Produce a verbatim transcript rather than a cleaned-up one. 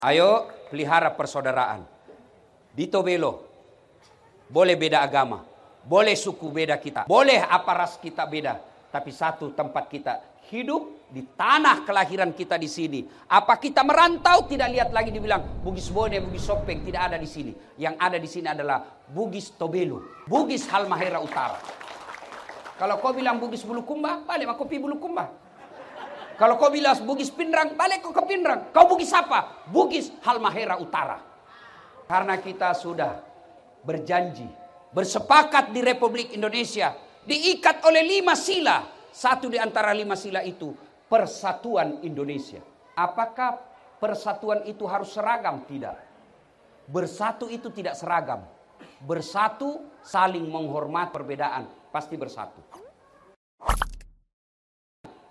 Ayo pelihara persaudaraan. Di Tobelo, boleh beda agama, boleh suku beda kita, boleh apa ras kita beda, tapi satu tempat kita hidup di tanah kelahiran kita di sini. Apa kita merantau tidak lihat lagi dibilang Bugis Bone, Bugis Sopeng, tidak ada di sini. Yang ada di sini adalah Bugis Tobelo, Bugis Halmahera Utara. Kalau kau bilang Bugis Bulukumba, balik mah kopi Bulukumba. Kalau kau bilang Bugis Pindrang, balik kau ke Pindrang. Kau Bugis apa? Bugis Halmahera Utara. Karena kita sudah berjanji, bersepakat di Republik Indonesia, diikat oleh lima sila. Satu di antara lima sila itu persatuan Indonesia. Apakah persatuan itu harus seragam? Tidak. Bersatu itu tidak seragam. Bersatu saling menghormati perbedaan, pasti bersatu.